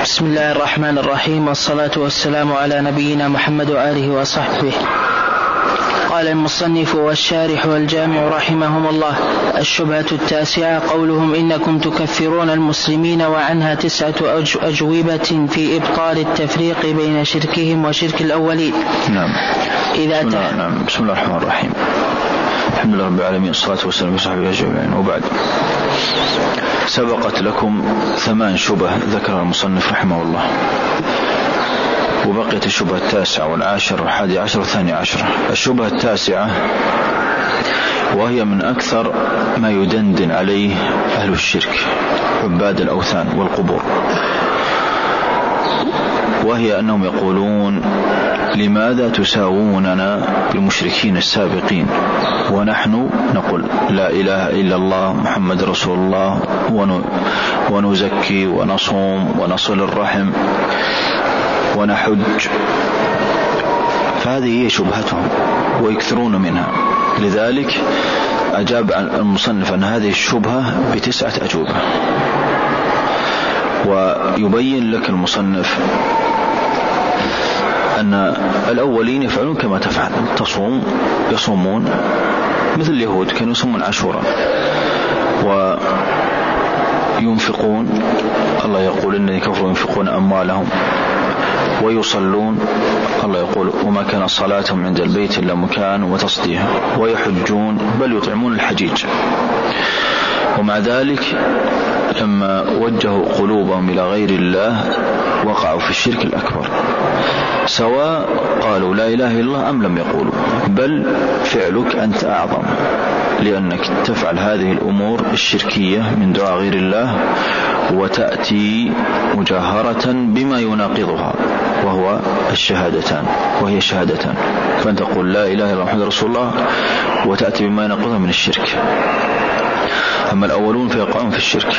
بسم الله الرحمن الرحيم، والصلاة والسلام على نبينا محمد وآله وصحبه. قال المصنف والشارح والجامع رحمهم الله: الشبهة 9 قولهم إنكم تكفرون المسلمين، وعنها 9 أجوبة في إبطال التفريق بين شركهم وشرك الأولين. نعم. بسم الله الرحمن الرحيم، الحمد لله رب العالمين، الصلاة والسلام على صحبه أجمعين، وبعد. سبقت لكم 8 شبه ذكرها المصنف رحمه الله، وبقيت الشبهة 9 والعاشر والحادي عشر والثاني عشر. الشبهة 9 وهي من أكثر ما يدندن عليه أهل الشرك عباد الأوثان والقبور، وهي أنهم يقولون: لماذا تساووننا بالمشركين السابقين ونحن نقول لا إله إلا الله محمد رسول الله، ونزكي ونصوم ونصل الرحم ونحج؟ فهذه هي شبهتهم ويكثرون منها. لذلك أجاب المصنف أن هذه الشبهة ب9 أجوبة. ويبين لك المصنف أن الأولين يفعلون كما تفعل، يصومون مثل اليهود، كانوا يصومون عاشوراء، وينفقون، الله يقول إن كفروا ينفقون أموالهم، ويصلون، الله يقول: وما كان صلاتهم عند البيت إلا مكان وتصديها، ويحجون، بل يطعمون الحجيج. ومع ذلك لما وجهوا قلوبهم إلى غير الله وقعوا في الشرك الأكبر، سواء قالوا لا إله إلا الله أم لم يقولوا، بل فعلك أنت أعظم، لأنك تفعل هذه الأمور الشركية من دعاء غير الله، وتأتي مجاهرة بما يناقضها، وهو الشهادتان، وهي شهادتان. فأنت تقول لا إله إلا الله محمد رسول الله، وتأتي بما يناقضها من الشرك. أما الأولون فيقعون في الشرك.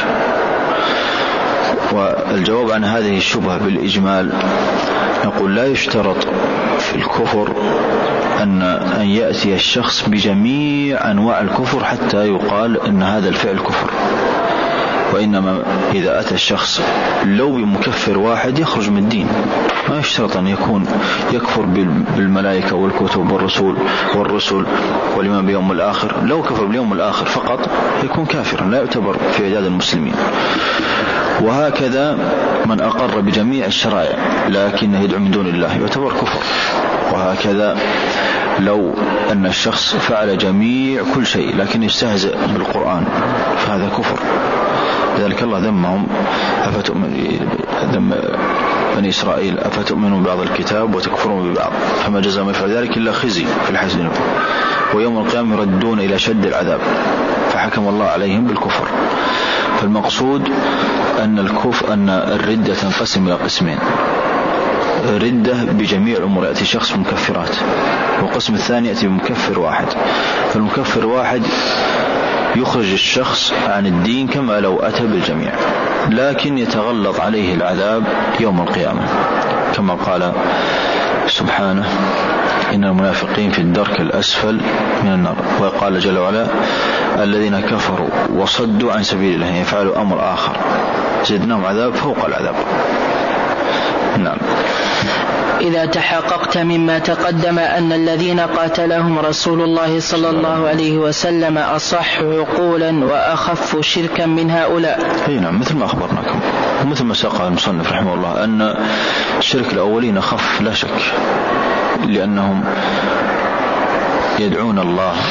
والجواب عن هذه الشبهة بالإجمال نقول: لا يشترط في الكفر أن يأتي الشخص بجميع أنواع الكفر حتى يقال أن هذا الفعل كفر، وإنما إذا أتى الشخص لو بمكفر واحد يخرج من الدين، ما يشترط أن يكفر بالملائكة والكتب والرسل والإيمان بيوم الآخر. لو كفر باليوم الآخر فقط يكون كافرا، لا يعتبر في عداد المسلمين. وهكذا من أقر بجميع الشرائع لكنه يدعو من دون الله يعتبر كفر. وهكذا لو أن الشخص فعل جميع كل شيء لكن يستهزئ بالقرآن فهذا كفر. لذلك الله ذمهم: ذم بني إسرائيل: أفتؤمنون ببعض الكتاب وتكفرون ببعض، فما جزاء من يفعل ذلك إلا خزي في الحياة الدنيا، ويوم القيامة يردون إلى شد العذاب. فحكم الله عليهم بالكفر. فالمقصود أن الردة تنقسم إلى قسمين: ردة بجميع الأمور، يأتي شخص مكفرات، والقسم الثاني يأتي بمكفر واحد. فالمكفر واحد يخرج الشخص عن الدين كما لو أتى بالجميع، لكن يتغلظ عليه العذاب يوم القيامة، كما قال سبحانه: إن المنافقين في الدرك الأسفل من النار. وقال جل وعلا: الذين كفروا وصدوا عن سبيل الله يفعلوا أمر آخر زدناهم عذاب فوق العذاب. نعم. إذا تحققت مما تقدم أن الذين قاتلهم رسول الله صلى الله عليه وسلم أصح عقولا وأخف شركا من هؤلاء. نعم، مثل ما أخبرناكم ومثل ما ساق المصنف رحمه الله أن الشرك الأولين أخف لا شك، لأنهم يدعون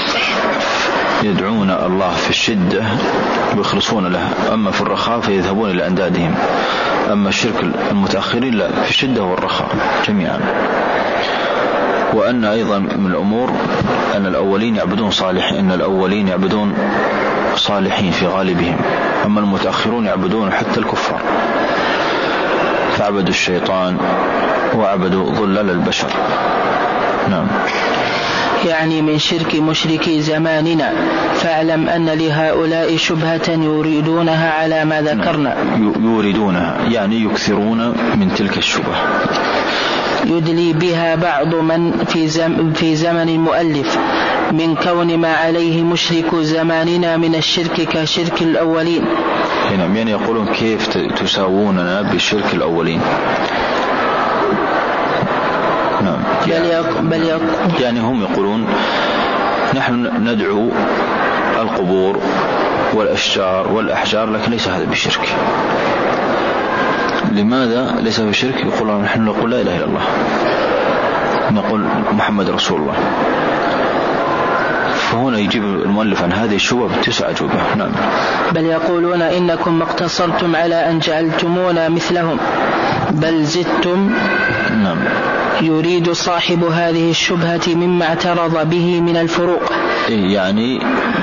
الله في الشدة ويخلصون له، أما في الرخاء فيذهبون إلى أندادهم. أما الشرك المتأخرين لا، في الشدة والرخاء جميعا. وأن أيضا من الأمور أن الأولين يعبدون صالحين في غالبهم، أما المتأخرون يعبدون حتى الكفار، فعبدوا الشيطان وعبدوا ظلال البشر. نعم. يعني من شرك مشركي زماننا. فاعلم أن لهؤلاء شبهة يريدونها على ما ذكرنا. يريدونها يعني يكثرون من تلك الشبهة، يدلي بها بعض من في زمن المؤلف من كون ما عليه مشرك زماننا من الشرك كشرك الأولين، نعم. يعني يقولون كيف تساووننا بالشرك الأولين؟ نعم. يعني هم يقولون نحن ندعو القبور والأشجار والأحجار، لكن ليس هذا بشرك. لماذا ليس بشرك؟ يقولون نحن نقول لا إله إلا الله، نقول محمد رسول الله. فهنا يجيب المؤلف عن هذه الشبهة ب9 أجوبة. نعم. بل يقولون إنكم ما اقتصرتم على أن جعلتمونا مثلهم بل زدتم. نعم. يريد صاحب هذه الشبهة مما اعترض به من الفروق. يعني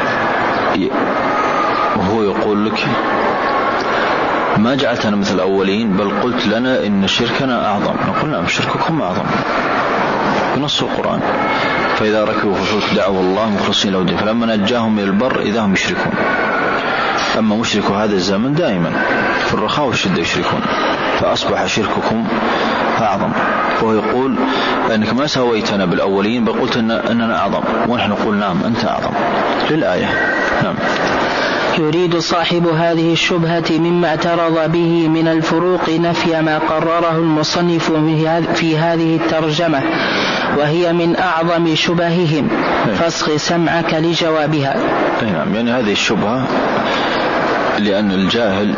هو يقول لك ما جعلتنا مثل الأولين، بل قلت لنا إن شركنا أعظم. نقول نعم شرككم أعظم بنص القرآن. فإذا ركبوا في الفلك دعوا الله مخلصين له الدين فلما نجاهم من البر إذا هم يشركون. أما مشركوا هذا الزمن دائما في الرخاء والشدة يشركون، فأصبح شرككم أعظم. وهو يقول أنك ما سويتنا بالأولين بل قلت أننا أعظم، ونحن نقول نعم أنت أعظم للآية. نعم. يريد صاحب هذه الشبهة مما اعترض به من الفروق نفي ما قرره المصنف في هذه الترجمة، وهي من أعظم شبههم، فاصغ سمعك لجوابها. نعم. يعني هذه الشبهة لأن الجاهل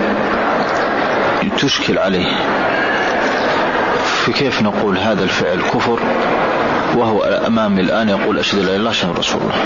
تشكل عليه، فكيف نقول هذا الفعل كفر وهو أمامي الآن يقول أشهد لا إله إلا الله أشهد رسول الله،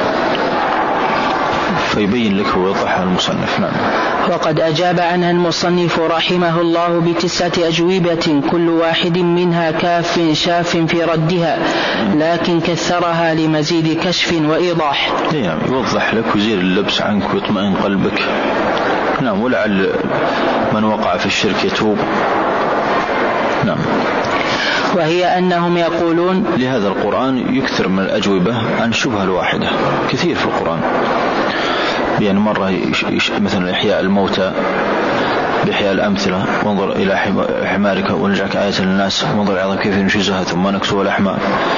فيبين لك ويوضحها المصنف. نعم. وقد أجاب عنها المصنف رحمه الله ب9 أجوبة كل واحد منها كاف شاف في ردها، لكن كثرها لمزيد كشف وإيضاح. نعم. يوضح لك ويزيل اللبس عنك ويطمئن قلبك. نعم. ولعل من وقع في الشرك يتوب. نعم. وهي أنهم يقولون لهذا القرآن يكثر من الأجوبة عن الشبهة الواحدة كثير في القرآن. يعني مرة مثلا إحياء الموتى بإحياء الأمثلة، وانظر إلى حمارك ونجعك آية للناس، وانظر عظم كيف نشزها ثم نكسو الأحمار،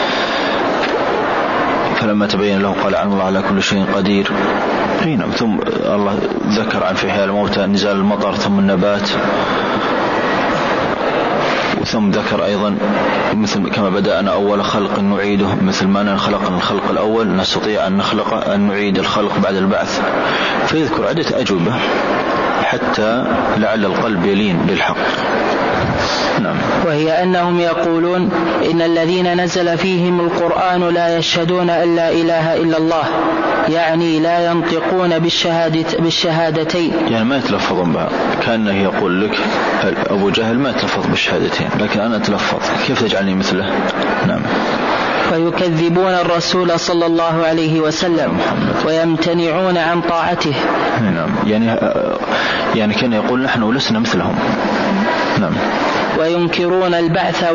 فلما تبين له قال عن الله على كل شيء قدير. نعم. ثم الله ذكر عن في إحياء الموتى نزال المطر ثم النبات، ثم ذكر أيضا مثل كما بدأنا أول خلق نعيده، مثل ما خلقنا الخلق الأول نستطيع أن نعيد الخلق بعد البعث. فيذكر عدة أجوبة حتى لعل القلب يلين بالحق. نعم. وهي أنهم يقولون إن الذين نزل فيهم القرآن لا يشهدون أن لا إله إلا الله، يعني لا ينطقون بالشهادتين، يعني ما يتلفظون بها. كأنه يقول لك أبو جهل ما يتلفظ بالشهادتين، لكن أنا أتلفظ، كيف تجعلني مثله؟ نعم. ويكذبون الرسول صلى الله عليه وسلم ويمتنعون عن طاعته. نعم. يعني كان يقول نحن لسنا مثلهم. نعم. وينكرون البعث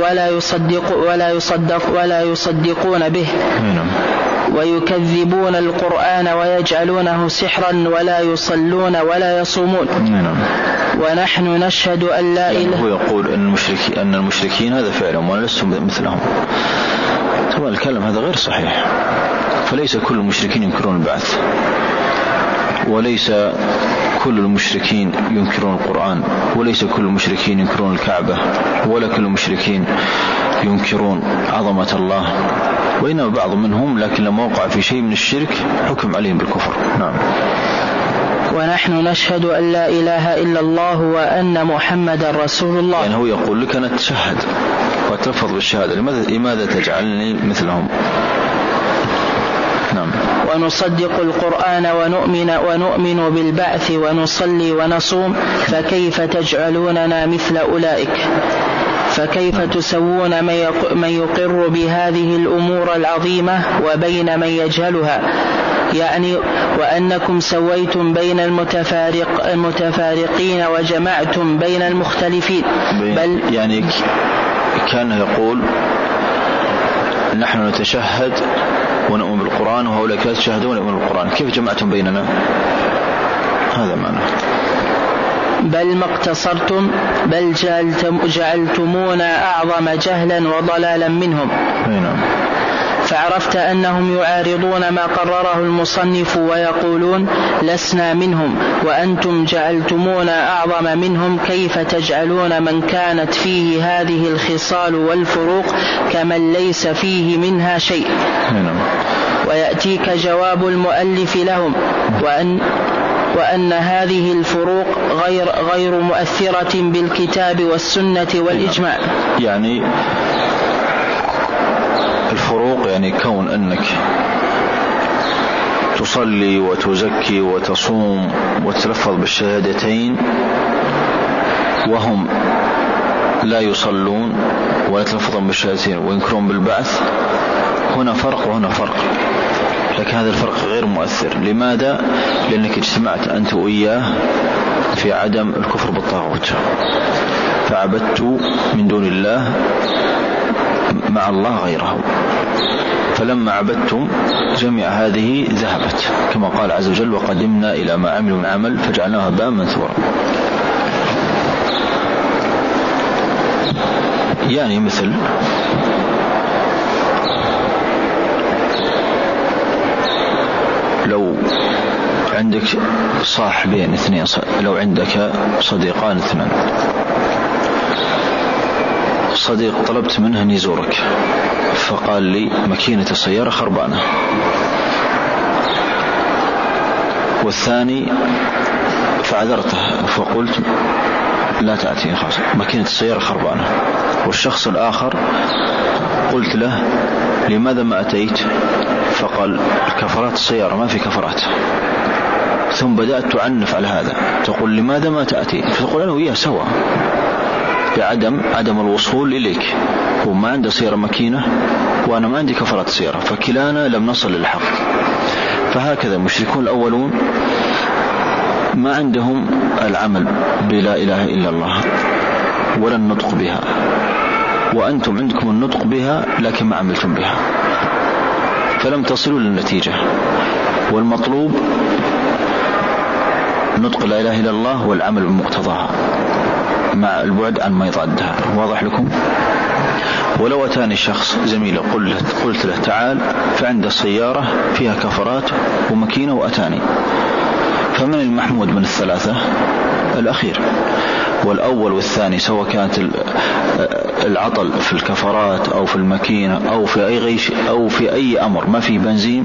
ولا يصدقون به. نعم. ويكذبون القرآن ويجعلونه سحرا ولا يصلون ولا يصومون. نعم. ونحن نشهد أن لا إله. هو يقول أن المشركين هذا فعلهم ولستم مثلهم. طبعا الكلام هذا غير صحيح، فليس كل المشركين ينكرون البعث، وليس كل المشركين ينكرون القرآن، وليس كل المشركين ينكرون الكعبة، ولا كل المشركين ينكرون عظمة الله، وإنما بعض منهم لكن لما وقع في شيء من الشرك حكم عليهم بالكفر. نعم. ونحن نشهد أن لا إله إلا الله وأن محمد رسول الله. يعني هو يقول لك أنا أتشهد وأتلفظ بالشهادة، لماذا تجعلني مثلهم؟ نعم. ونصدق القرآن ونؤمن بالبعث ونصلي ونصوم، فكيف تجعلوننا مثل أولئك؟ فكيف تسوون من يقر بهذه الأمور العظيمة وبين من يجهلها؟ يعني وأنكم سويتم بين المتفارقين وجمعتم بين المختلفين. بل يعني كان يقول نحن نتشهد ونؤمن بالقرآن وهؤلاء لا يتشهدون ونؤمن بالقرآن، كيف جمعتم بيننا؟ هذا معنى. بل ما اقتصرتم بل جعلتمونا أعظم جهلا وضلالا منهم. نعم. لعرفت أنهم يعارضون ما قرره المصنف ويقولون لسنا منهم وأنتم جعلتمونا أعظم منهم، كيف تجعلون من كانت فيه هذه الخصال والفروق كمن ليس فيه منها شيء؟ ويأتيك جواب المؤلف لهم وأن هذه الفروق غير مؤثرة بالكتاب والسنة والإجماع. يعني الفروق يعني كون أنك تصلي وتزكي وتصوم وتتلفظ بالشهادتين وهم لا يصلون ولا يتلفظون بالشهادتين وينكرون بالبعث، هنا فرق وهنا فرق، لكن هذا الفرق غير مؤثر. لماذا؟ لأنك اجتمعت أنت وإياه في عدم الكفر بالطاغوت، فعبدت من دون الله مع الله غيره، فلما عبدتم جميع هذه ذهبت، كما قال عز وجل وقدمنا إلى ما عملوا من عمل فجعلناه هباء منثورا. يعني مثل لو عندك صاحبين اثنين، لو عندك صديقان اثنان، صديق طلبت منه أن يزورك فقال لي ماكينة السيارة خربانة، والثاني فعذرته فقلت لا تأتيني خلاص ماكينة السيارة خربانة، والشخص الآخر قلت له لماذا ما أتيت؟ فقال الكفرات السيارة ما في كفرات. ثم بدأت تعنف على هذا، تقول لماذا ما تأتي؟ فتقول أنا وياه سوا بعدم الوصول إليك، هو ما عنده سيارة ماكينة وأنا ما عندي كفرات السيارة، فكلانا لم نصل للحق. فهكذا المشركون الأولون ما عندهم العمل بلا إله إلا الله ولا النطق بها، وأنتم عندكم النطق بها لكن ما عملتم بها، فلم تصلوا للنتيجة. والمطلوب نطق لا إله إلا الله والعمل بمقتضاها مع البعد عن ما يضادها. واضح لكم؟ ولو أتاني شخص زميله قلت له تعال، فعند السيارة فيها كفرات وماكينة وأتاني، فمن المحمود من الثلاثة؟ الأخير. والأول والثاني سواء كانت العطل في الكفرات أو في الماكينة أو في أي غيش أو في أي أمر ما فيه بنزين،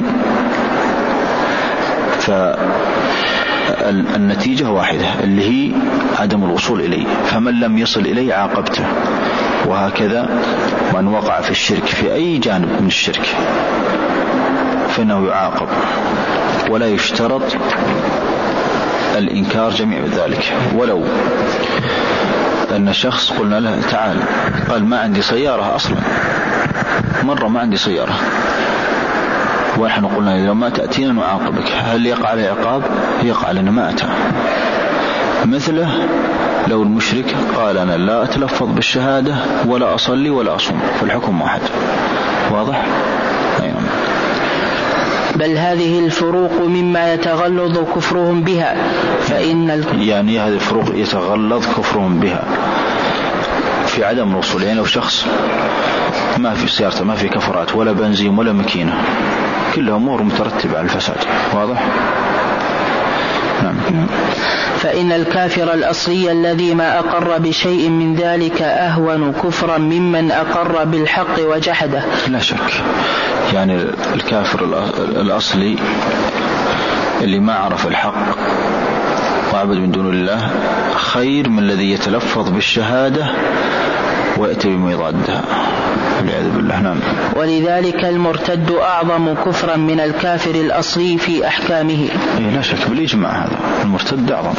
فالنتيجة واحدة اللي هي عدم الوصول إليه، فمن لم يصل إليه عاقبته. وهكذا من وقع في الشرك في أي جانب من الشرك فإنه يعاقب، ولا يشترط الإنكار جميع ذلك. ولو أن شخص قلنا له تعال، قال ما عندي سيارة أصلا، مرة ما عندي سيارة، ونحن قلنا لو ما تأتينا نعاقبك، هل يقع عليه عقاب؟ يقع لنا ما أتى. مثله لو المشرك قال أنا لا أتلفظ بالشهادة ولا أصلي ولا أصوم، فالحكم واحد. واضح؟ أيوة. بل هذه الفروق مما يتغلظ كفرهم بها، فإن يعني هذه الفروق يتغلظ كفرهم بها في عدم الوصول. يعني لو شخص ما في سيارته ما في كفرات ولا بنزين ولا ماكينة، كلها أمور مترتبة على الفساد. واضح؟ نعم. فإن الكافر الأصلي الذي ما أقر بشيء من ذلك أهون كفرا ممن أقر بالحق وجحده. لا شك، يعني الكافر الأصلي اللي ما عرف الحق وعبد من دون الله خير من الذي يتلفظ بالشهادة ويأتي بما يضادها والعياذ بالله. نعم. ولذلك المرتد أعظم كفرا من الكافر الأصلي في أحكامه. لا شك بالإجماع هذا المرتد أعظم.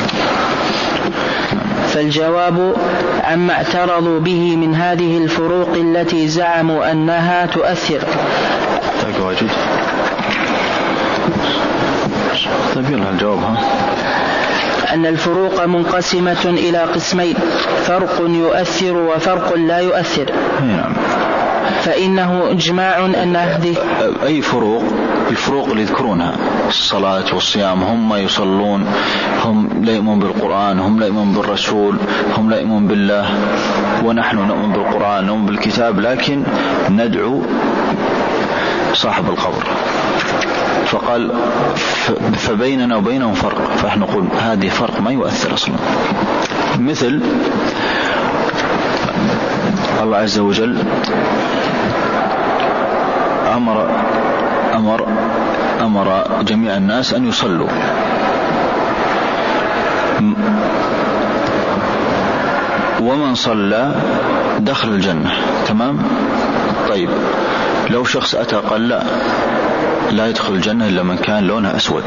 فالجواب عما اعترضوا به من هذه الفروق التي زعموا أنها تؤثر. طيب يلا الجواب أن الفروق منقسمة إلى قسمين: فرق يؤثر وفرق لا يؤثر. نعم. فإنه إجماع أن هذه أي فروق، الفروق اللي يذكرونها الصلاة والصيام، هم ما يصلون، هم لا يؤمنون بالقرآن، هم لا يؤمنون بالرسول، هم لا يؤمنون بالله، ونحن نؤمن بالقرآن نؤمن بالكتاب، لكن ندعو صاحب القبر، فقال فبيننا وبينهم فرق، فإحنا نقول هذه فرق ما يؤثر أصلا. مثل الله عز وجل أمر جميع الناس أن يصلوا، ومن صلى دخل الجنة، تمام؟ طيب لو شخص أتى قال لا يدخل الجنة إلا من كان لونه أسود،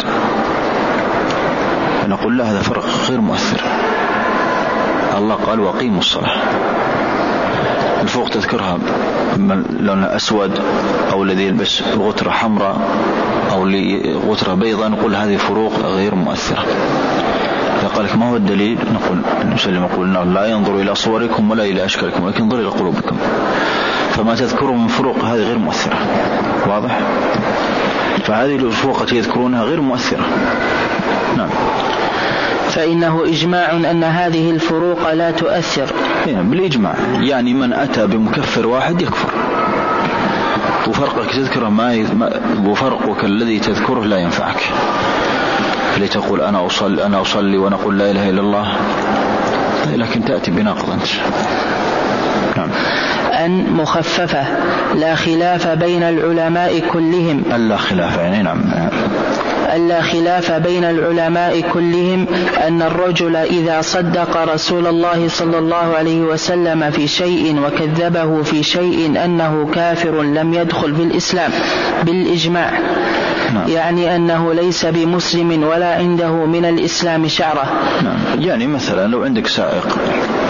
نقول له هذا فرق غير مؤثر. الله قال وقيموا الصلاة، الفوق تذكرها لونها أسود، أو الذي يلبس غترة حمراء أو غترة بيضاء، نقول هذه فروق غير مؤثرة. إذا قال لك ما هو الدليل، نقول نسلم، نقول لا ينظر إلى صوركم ولا إلى أشكالكم ولكن ينظر إلى قلوبكم، فما تذكروا من فروق هذه غير مؤثرة. واضح؟ فهذه الفروق التي يذكرونها غير مؤثرة. نعم. فإنه إجماع أن هذه الفروق لا تؤثر بالإجماع، يعني من أتى بمكفر واحد يكفر، وفرقك تذكره وفرقك الذي تذكره لا ينفعك. لتقول أنا أصلي ونقول لا إله إلا الله، لكن تأتي بناقض أنت. نعم. أن مخففة لا خلاف بين العلماء كلهم، ألا خلاف يعني نعم، ألا خلاف بين العلماء كلهم أن الرجل إذا صدق رسول الله صلى الله عليه وسلم في شيء وكذبه في شيء أنه كافر لم يدخل في الإسلام بالإجماع. نعم. يعني أنه ليس بمسلم ولا عنده من الإسلام شعرة. نعم. يعني مثلا لو عندك سائق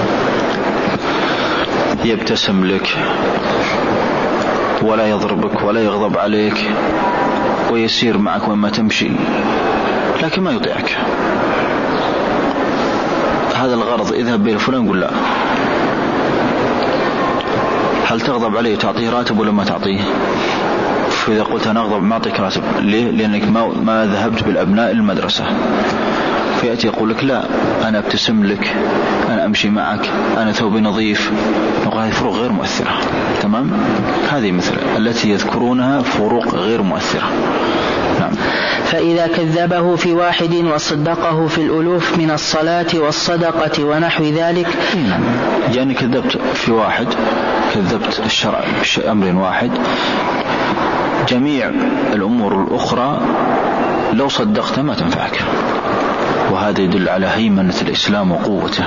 يبتسم لك ولا يضربك ولا يغضب عليك ويسير معك وما تمشي، لكن ما يطيعك، هذا الغرض اذهب به فلان، قل لا. هل تغضب عليه وتعطيه راتب ولا ما تعطيه؟ فإذا قلت أنا أغضب ما أعطيك راتب، ليه؟ لأنك ما ذهبت بالأبناء المدرسة. فيأتي يقول لك لا أنا أبتسم لك، أنا أمشي معك، أنا ثوبي نظيف، نقول هذه فروق غير مؤثرة. تمام؟ هذه مثل التي يذكرونها فروق غير مؤثرة. نعم. فإذا كذبه في واحد وصدقه في الألوف من الصلاة والصدقة ونحو ذلك، يعني كذبت في واحد، كذبت الشرع بأمر واحد، جميع الأمور الأخرى لو صدقت ما تنفعك، وهذا يدل على هيمنة الإسلام وقوته،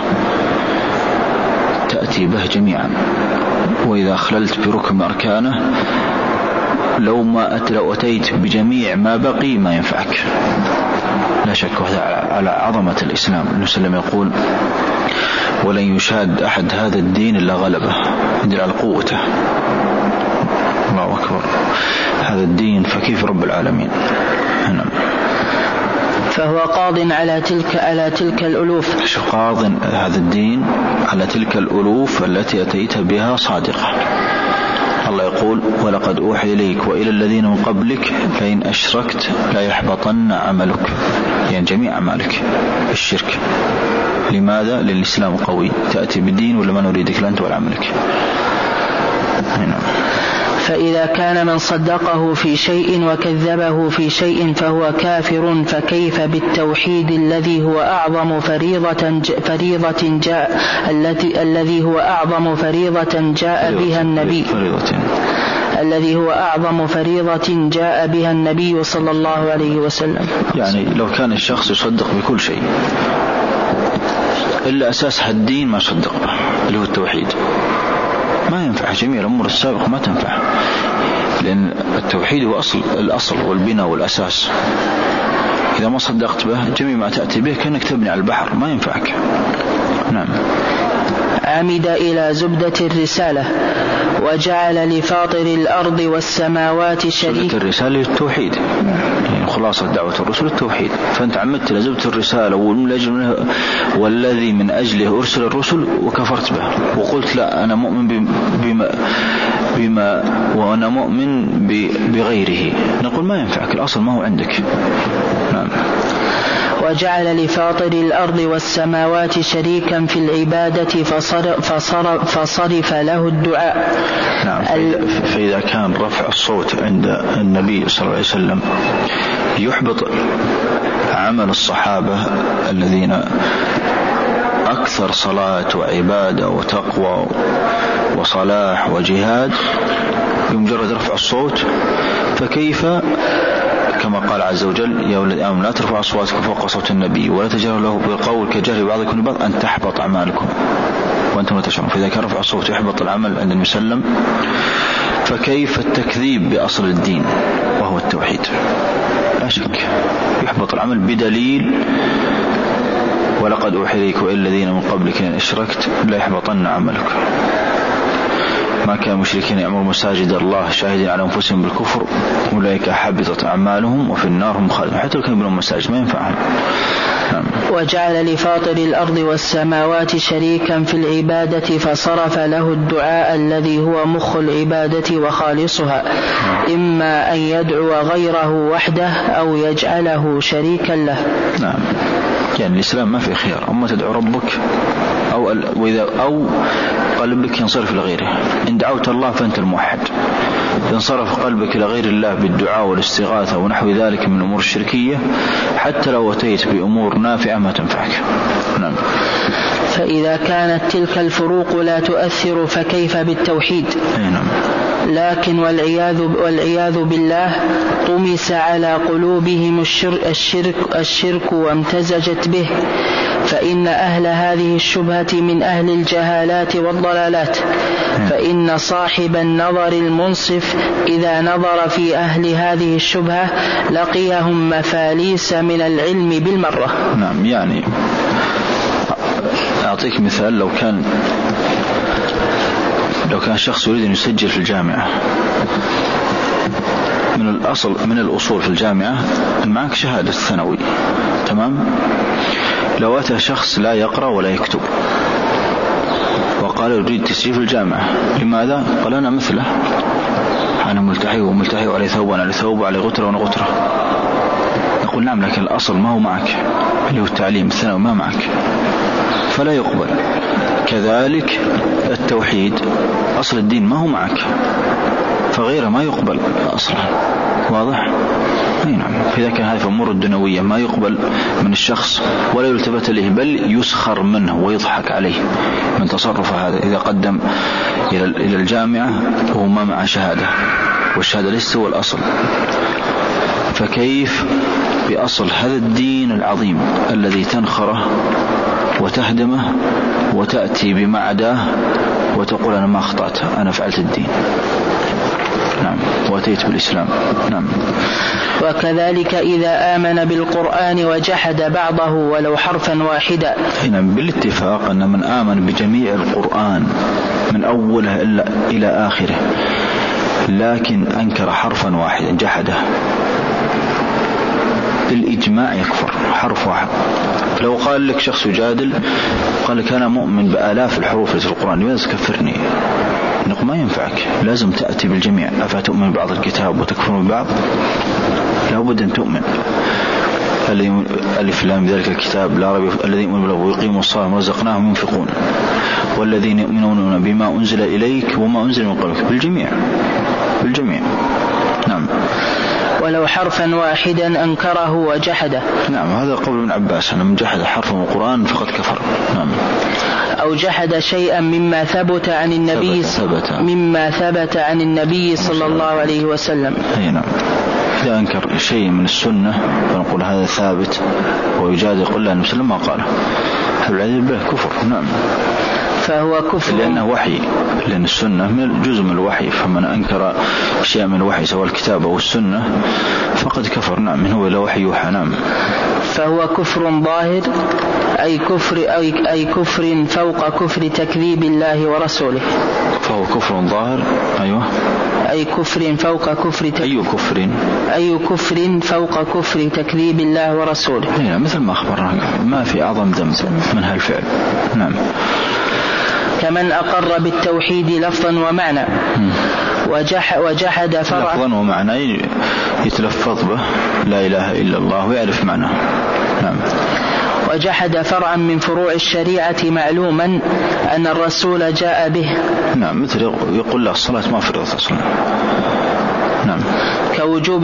تأتي به جميعا. وإذا خللت بركن أركانه لو أتيت بجميع ما بقي ما ينفعك، لا شك. وهذا على عظمة الإسلام. النبي صلى الله عليه وسلم يقول ولن يشاد أحد هذا الدين إلا غلبه، يدل على قوته. الله أكبر، هذا الدين فكيف رب العالمين. نعم. فهو قاض على تلك الألوف. قاض هذا الدين على تلك الألوف التي أتيت بها صادقة. الله يقول ولقد أوحي إليك وإلى الذين من قبلك لئن أشركت لا يحبطن عملك، يعني جميع أعمالك الشرك. لماذا؟ للإسلام قوي، تأتي بالدين ولا ما نريدك لا أنت ولا عملك. هنا. فإذا كان من صدقه في شيء وكذبه في شيء فهو كافر، فكيف بالتوحيد الذي هو أعظم فريضة جاء بها النبي، الذي هو أعظم فريضة جاء بها النبي صلى الله عليه وسلم. يعني لو كان الشخص يصدق بكل شيء إلا أساس الدين ما صدق به اللي هو التوحيد، ما ينفع. جميع الأمور السابقة ما تنفع، لأن التوحيد هو الأصل والبناء والأساس. إذا ما صدقت به جميع ما تأتي به كأنك تبني على البحر، ما ينفعك. نعم. عمد إلى زبدة الرسالة وجعل لفاطر الأرض والسماوات شريك. زبدة الرسالة التوحيد، يعني خلاصة دعوة الرسل التوحيد. فأنت عمدت إلى زبدة الرسالة والذي من أجله أرسل الرسل وكفرت به، وقلت لا أنا مؤمن بما وأنا مؤمن بغيره. نقول ما ينفعك، الأصل ما هو عندك. نعم. وجعل لفاطر الأرض والسماوات شريكا في العبادة فصرف له الدعاء. نعم. فإذا كان رفع الصوت عند النبي صلى الله عليه وسلم يحبط عمل الصحابة الذين أكثر صلاة وعبادة وتقوى وصلاح وجهاد بمجرد رفع الصوت، فكيف كما قال عز وجل: يا الذين آمنوا لا ترفعوا أصواتكم فوق صوت النبي ولا تجهروا له بالقول كجهر بعضكم لبعض أن تحبط أعمالكم وأنتم لا تشعرون. فإذا كان رفع الصوت يحبط العمل عند النبي صلى الله عليه وسلم، فكيف التكذيب بأصل الدين وهو التوحيد؟ لا شك يحبط العمل بدليل: ولقد أوحي إليك وإلى الذين من قبلك إن أشركت لا يحبطن عملك. ما كان المشركين يعمرون مساجد الله شاهدين على أنفسهم بالكفر أولئك حبطت أعمالهم وفي النار هم خالدون. حتى لو كانوا يبنون مساجد ما ينفعهم. وجعل لفاطر الأرض والسماوات شريكا في العبادة فصرف له الدعاء الذي هو مخ العبادة وخالصها، إما أن يدعو غيره وحده أو يجعله شريكا له. نعم. يعني الإسلام ما في خيار، أما تدعو ربك أو قلبك ينصرف لغيره. إن دعوت الله فأنت الموحد، ينصرف قلبك لغير الله بالدعاء والاستغاثة ونحو ذلك من الأمور الشركية، حتى لو أتيت بأمور نافعة ما تنفعك. نعم. فإذا كانت تلك الفروق لا تؤثر فكيف بالتوحيد؟ نعم. لكن والعياذ بالله طمس على قلوبهم الشرك وامتزجت به، فإن أهل هذه الشبهة من أهل الجهالات والضلالات، فإن صاحب النظر المنصف إذا نظر في أهل هذه الشبهة لقيهم مفاليس من العلم بالمرة. نعم. يعني أعطيك مثال: لو كان شخص يريد أن يسجل في الجامعة، من الأصول في الجامعة معك شهادة الثانوي، تمام؟ لو أتى شخص لا يقرأ ولا يكتب وقال يريد تسجيل في الجامعة، لماذا؟ قال أنا مثله، أنا ملتحي وعلي ثوب وأنا علي ثوب وعلي غترة وأنا غترة. نقول نعم، لكن الأصل ما هو معك، اللي هو التعليم الثانوي ما معك، فلا يقبل. كذلك التوحيد أصل الدين ما هو معك، فغيره ما يقبل أصلا. واضح؟ نعم. فإذا كان هذه الأمور الدنيوية ما يقبل من الشخص ولا يلتفت إليه، بل يسخر منه ويضحك عليه من تصرف هذا إذا قدم إلى الجامعة وهو ما مع شهادة، والشهادة ليست هو الأصل، فكيف بأصل هذا الدين العظيم الذي تنخره وتهدمه وتأتي بما عداه وتقول أنا ما أخطأت، أنا فعلت الدين. نعم. وأتيت بالإسلام. نعم. وكذلك إذا آمن بالقرآن وجحد بعضه ولو حرفا واحدا. نعم. بالاتفاق أن من آمن بجميع القرآن من أوله إلى آخره لكن أنكر حرفا واحدا جحده، بالإجماع يكفر حرف واحد. لو قال لك شخص يجادل قال لك أنا مؤمن بآلاف الحروف في القرآن، لماذا تكفرني؟ نقول ما ينفعك، لازم تأتي بالجميع. أفتؤمن ببعض الكتاب وتكفرون ببعض؟ لا بد أن تؤمن. ألف لام ذلك الكتاب لا ريب الذين يؤمنون به ويقيموا الصلاة ورزقناهم ينفقون والذين يؤمنون بما أنزل إليك وما أنزل من قبلك، بالجميع. نعم. ولو حرفا واحدا أنكره وجحده. نعم. هذا قول ابن عباس أن من جحد حرف من القرآن فقد كفر. نعم. أو جحد شيئا مما ثبت عن النبي صلى الله عليه وسلم. نعم. إذا أنكر شيء من السنة فنقول هذا ثابت ويجادل يقول لا المسلم ما قاله، هذا العدل به كفر. نعم. فهو كفر لأنه وحي، لأن السنة من جزء من الوحي، فمن أنكر شيء من الوحي سواء الكتاب أو السنة فقد كفر. نعم. من هو إلى وحي يوحى. نعم. فهو كفر ظاهر أي كفر فوق كفر تكذيب الله ورسوله. فهو كفر ظاهر. أيوة. أي كفر فوق كفر أي كفر فوق كفر تكذيب الله ورسوله. مثل ما أخبرنا ما في أعظم ذنب من هالفعل. نعم. كمن أقر بالتوحيد لفظا ومعنى وجحد فرعا. لفظا ومعنى يتلفظ به لا إله إلا الله ويعرف معناه. نعم. وجحد فرعا من فروع الشريعة معلوما أن الرسول جاء به. نعم، مثل يقول له الصلاة ما فرضت أصلا. نعم. كوجوب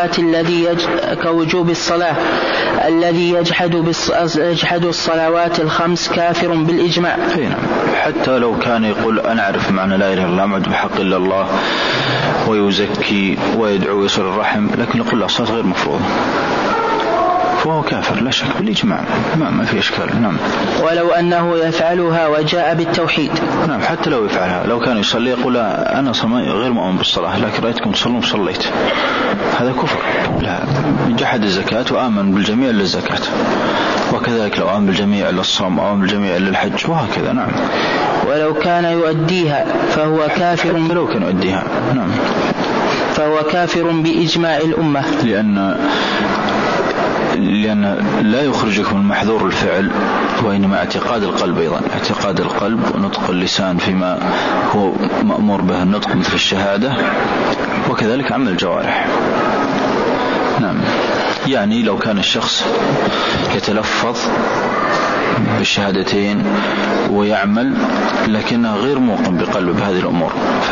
الصلاة الذي يجحد الصلوات الخمس كافر بالإجماع. نعم. حتى لو كان يقول أنا أعرف معنى لا إله إلا الله معبود بحق إلا الله ويزكي ويدعو ويصل الرحم، لكن يقول له الصلاة غير مفروضة فهو كافر لا شك بالإجماع، ما في إشكال. نعم. ولو أنه يفعلها وجاء بالتوحيد. نعم، حتى لو يفعلها، لو كان يصلي يقول أنا غير مؤمن بالصلاة لكن رأيتكم تصلون صليت، هذا كفر. لا، جحد الزكاة وآمن بالجميع إلا الزكاة، وكذلك لو آمن بالجميع إلا الصوم أو آمن بالجميع إلا الحج وهكذا. نعم. ولو كان يؤديها فهو كافر. لو كان يؤديها. نعم. فهو كافر بإجماع الأمة، لأن لا يخرجك من محظور الفعل، وإنما اعتقاد القلب أيضا، اعتقاد القلب ونطق اللسان فيما هو مأمور به النطق مثل الشهادة، وكذلك عمل الجوارح. نعم. يعني لو كان الشخص يتلفظ بالشهادتين ويعمل لكنه غير موقن بقلبه بهذه الأمور،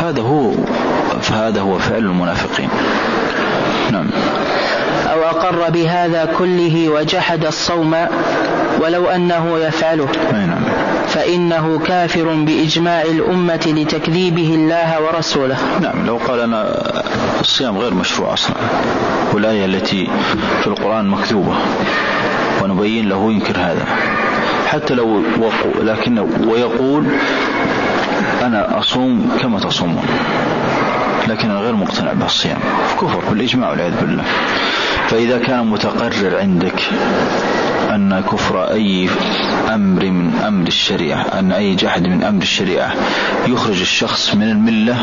فهذا هو فعل المنافقين. نعم. أو أقر بهذا كله وجحد الصوم ولو أنه يفعله. نعم. فإنه كافر بإجماع الأمة لتكذيبه الله ورسوله. نعم. لو قال أنا الصيام غير مشروع أصلا والآية التي في القرآن مكذوبة ونبين له ينكر هذا، حتى لو لكنه ويقول أنا أصوم كما تصومون لكن أنا غير مقتنع بالصيام، كفر بالإجماع والعياذ بالله. فإذا كان متقرر عندك أن كفر أي أمر من أمر الشريعة، أن أي جحد من أمر الشريعة يخرج الشخص من الملة،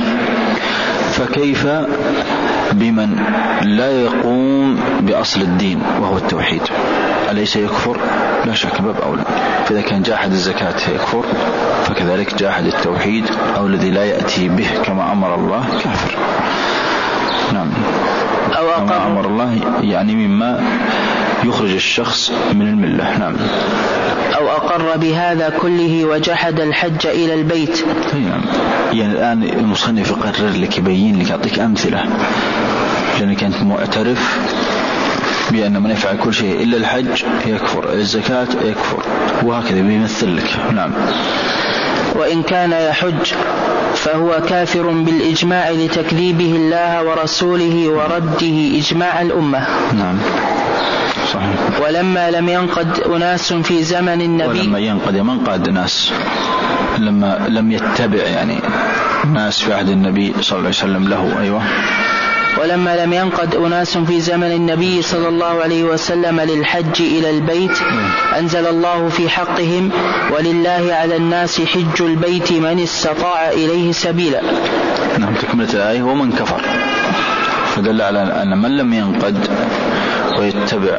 فكيف بمن لا يقوم بأصل الدين وهو التوحيد؟ أليس يكفر؟ لا شك باب أولى. فإذا كان جاحد الزكاة يكفر، فكذلك جاحد التوحيد أو الذي لا يأتي به كما أمر الله كافر. نعم. كما أمر الله يعني مما يخرج الشخص من الملة. نعم. أو أقر بهذا كله وجحد الحج إلى البيت. نعم. يعني الآن المصنف يقرر لك، يبين لك، يعطيك أمثلة، لأنك أنت معترف بأن من يفعل كل شيء إلا الحج يكفر، الزكاة يكفر، وهكذا بيمثل لك. نعم. وإن كان يحج فهو كافر بالإجماع لتكذيبه الله ورسوله ورده إجماع الأمة. نعم. صحيح. ولما لم ينقد أناس في زمن النبي، ولما ينقد منقد ناس، لما لم يتبع يعني ناس في عهد النبي صلى الله عليه وسلم له. أيوة. ولما لم ينقد أناس في زمن النبي صلى الله عليه وسلم للحج إلى البيت أنزل الله في حقهم ولله على الناس حج البيت من استطاع إليه سبيلا. نعم. تكملة الآية ومن كفر، فدل على أن من لم ينقد ويتبع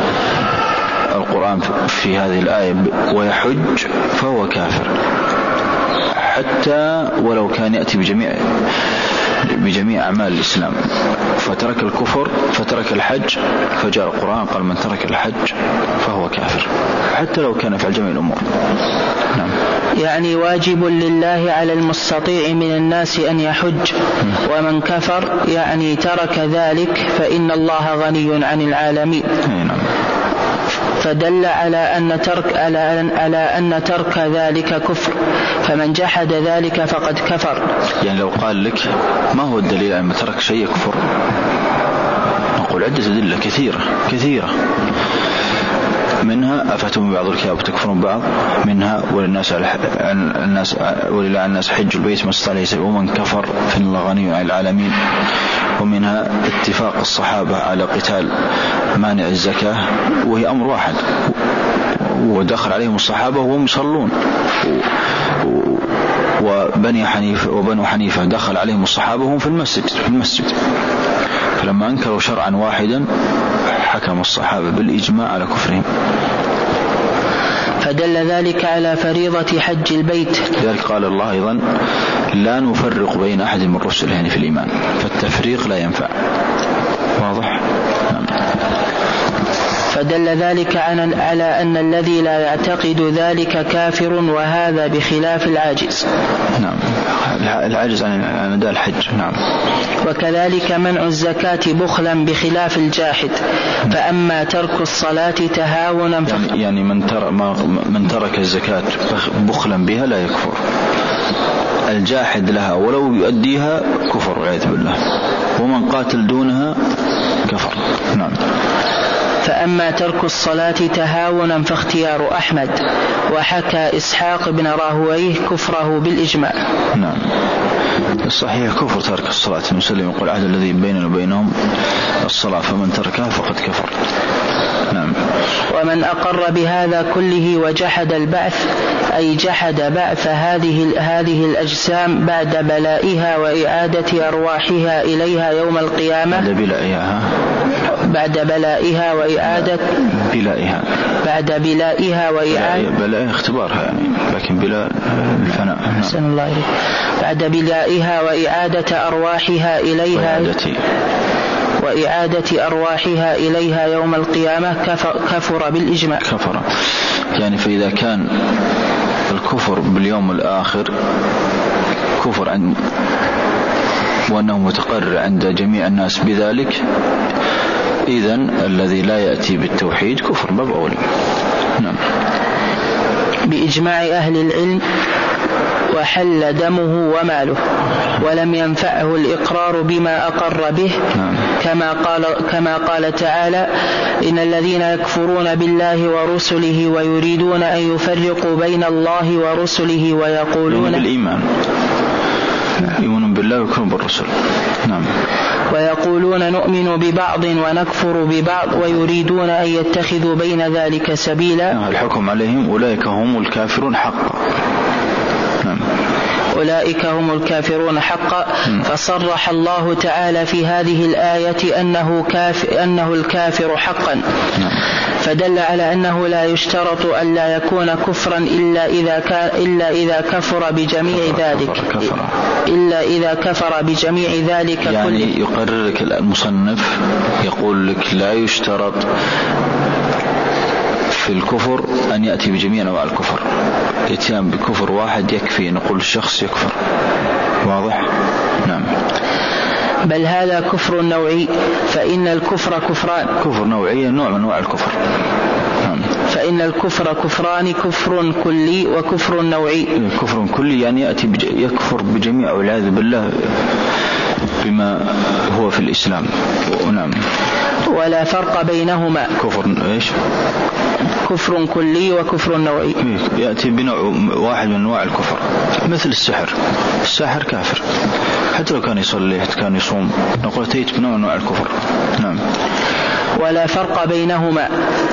القرآن في هذه الآية ويحج فهو كافر، حتى ولو كان يأتي بجميع أعمال الإسلام، فترك الكفر فترك الحج، فجاء القرآن قال من ترك الحج فهو كافر حتى لو كان فعل جميع الأمور. نعم. يعني واجب لله على المستطيع من الناس أن يحج، ومن كفر يعني ترك ذلك فإن الله غني عن العالمين. نعم. فدل على أن ترك ذلك كفر، فمن جحد ذلك فقد كفر. يعني لو قال لك ما هو الدليل على أن ترك شيء يكفر، نقول عدة أدلة كثيرة، منها أفتؤمنون ببعض الكتاب وتكفرون ببعض، منها ولله الناس حج البيت ما استطاع إليه سبيلا ومن كفر فإن الله غني عن العالمين، ومنها اتفاق الصحابة على قتال مانع الزكاة وهي أمر واحد، ودخل عليهم الصحابة وهم يصلون، وبنو حنيفة دخل عليهم الصحابة وهم في المسجد، فلما أنكروا شرعا واحدا حكم الصحابة بالإجماع على كفرهم. فدل ذلك على فريضة حج البيت. لذلك قال الله أيضا لا نفرق بين أحد من رسله يعني في الإيمان، فالتفريق لا ينفع. واضح؟ نعم. فدل ذلك على أن الذي لا يعتقد ذلك كافر، وهذا بخلاف العاجز. نعم، العاجز عن أداء الحج. نعم. وكذلك منع الزكاة بخلا بخلاف الجاحد. فأما ترك الصلاة تهاونا يعني من ترك الزكاة بخلا بها لا يكفر، الجاحد لها ولو يؤديها كفر والعياذ بالله، ومن قاتل دونها كفر. نعم. فأما ترك الصلاة تهاونا فاختيار أحمد، وحكى إسحاق بن راهويه كفره بالإجماع. نعم، الصحيح كفر ترك الصلاة. المسلم يقول عهد الذي بيننا وبينهم الصلاة، فمن تركها فقد كفر. نعم. ومن أقر بهذا كله وجحد البعث، أي جحد بعث هذه الأجسام بعد بلائها وإعادة أرواحها إليها يوم القيامة، بعد بلائها وإعادة بلاء اختبارها يعني، لكن بلاء الفناء. حسن الله إليك. بعد بلائها وإعادة أرواحها إليها يوم القيامة كفر بالإجماع. كفر يعني، فإذا كان الكفر باليوم الآخر كفر وأنه متقرر عند جميع الناس بذلك، إذن الذي لا يأتي بالتوحيد كفر باب أولى. نعم. بإجماع أهل العلم، وحل دمه وماله، ولم ينفعه الإقرار بما أقر به. كما قال تعالى إن الذين يكفرون بالله ورسله ويريدون أن يفرقوا بين الله ورسله ويقولون بالإيمان، يؤمنون بالله ويكفرون بالرسل. نعم. ويقولون نؤمن ببعض ونكفر ببعض ويريدون أن يتخذوا بين ذلك سبيلا. الحكم عليهم أولئك هم الكافرون حقا. نعم. أولئك هم الكافرون حقا. فصرح الله تعالى في هذه الآية أنه الكافر حقا، فدل على أنه لا يشترط أن لا يكون كفرا إلا إذا كفر بجميع ذلك يعني يقرر لك المصنف، يقول لك لا يشترط في الكفر أن يأتي بجميع أنواع الكفر، الاتيان بكفر واحد يكفي، نقول الشخص يكفر. واضح؟ نعم. بل هذا كفر نوعي، فإن الكفر كفران. كفر نوعي نوع من أنواع الكفر. فإن الكفر كفران، كفر كلي وكفر نوعي. كفر كلي يعني يأتي يكفر بجميع والعياذ بالله بما هو في الإسلام. نعم. ولا فرق بينهما. كفر إيش؟ كفر كلي وكفر نوعي، يأتي بنوع واحد من أنواع الكفر، مثل الساحر كافر حتى لو كان يصلي حتى كان يصوم، نقول تيت بنوع من أنواع الكفر. نعم. ولا فرق بينهما،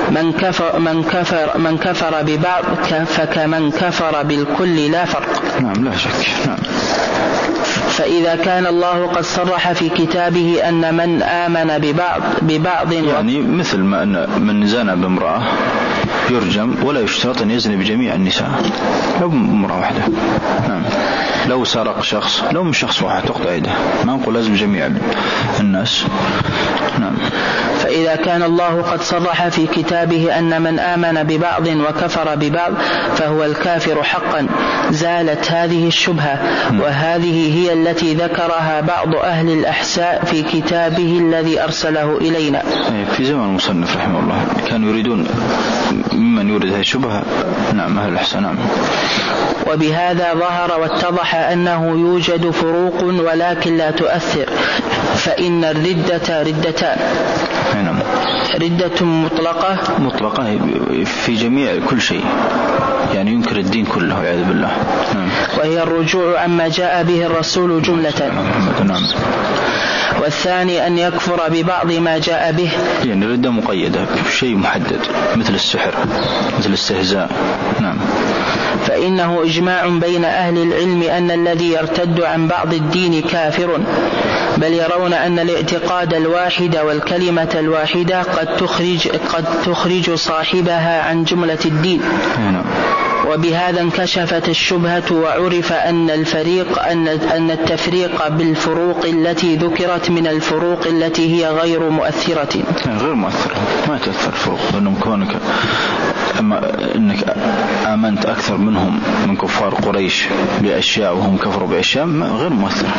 من كفر ببعض فكمن كفر بالكل لا فرق. نعم، لا شك. نعم. فإذا كان الله قد صرح في كتابه أن من آمن ببعض يعني مثل ما أن من زنى بامرأة يرجم، ولا يشترط أن يزني بجميع النساء، لو امرأة واحدة. نعم. لو سرق شخص، لو من شخص واحد تقطع يده، ما نقول لازم جميع الناس. نعم. فإذا كان الله قد صرح في كتابه أن من آمن ببعض وكفر ببعض فهو الكافر حقا، زالت هذه الشبهة، وهذه هي التي ذكرها بعض أهل الأحساء في كتابه الذي أرسله إلينا. في زمن المصنف رحمه الله كانوا يريدون ممن يريد هذه الشبهة. نعم، أهل الأحساء. نعم. وبهذا ظهر واتضح أنه يوجد فروق ولكن لا تؤثر، فإن الردة ردتان. نعم. ردة مطلقة في جميع كل شيء، يعني ينكر الدين كله والعياذ بالله. نعم. وهي الرجوع عما جاء به الرسول جملة. نعم. والثاني أن يكفر ببعض ما جاء به، يعني الردة مقيدة بشيء محدد مثل السحر، مثل الاستهزاء. نعم. فإنه إجماع بين أهل العلم أن الذي يرتد عن بعض الدين كافر، بل يرون أن الاعتقاد الواحد والكلمة الواحدة قد تخرج صاحبها عن جملة الدين. وبهذا انكشفت الشبهة وعرف أن التفريق بالفروق التي ذكرت من الفروق التي هي غير مؤثرة. غير مؤثرة، ما تأثر الفروق، لأنهم كونك أنك آمنت أكثر منهم من كفار قريش بأشياء وهم كفروا بأشياء غير مؤثرة.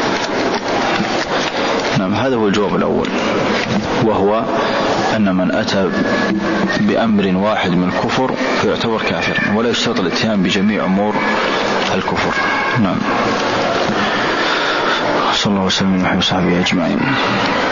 نعم، هذا هو الجواب الأول، وهو أن من أتى بأمر واحد من الكفر فيعتبر كافرا، ولا يشترط الاتيان بجميع أمور الكفر. نعم. صلى الله وسلم على محمد وصحبه أجمعين.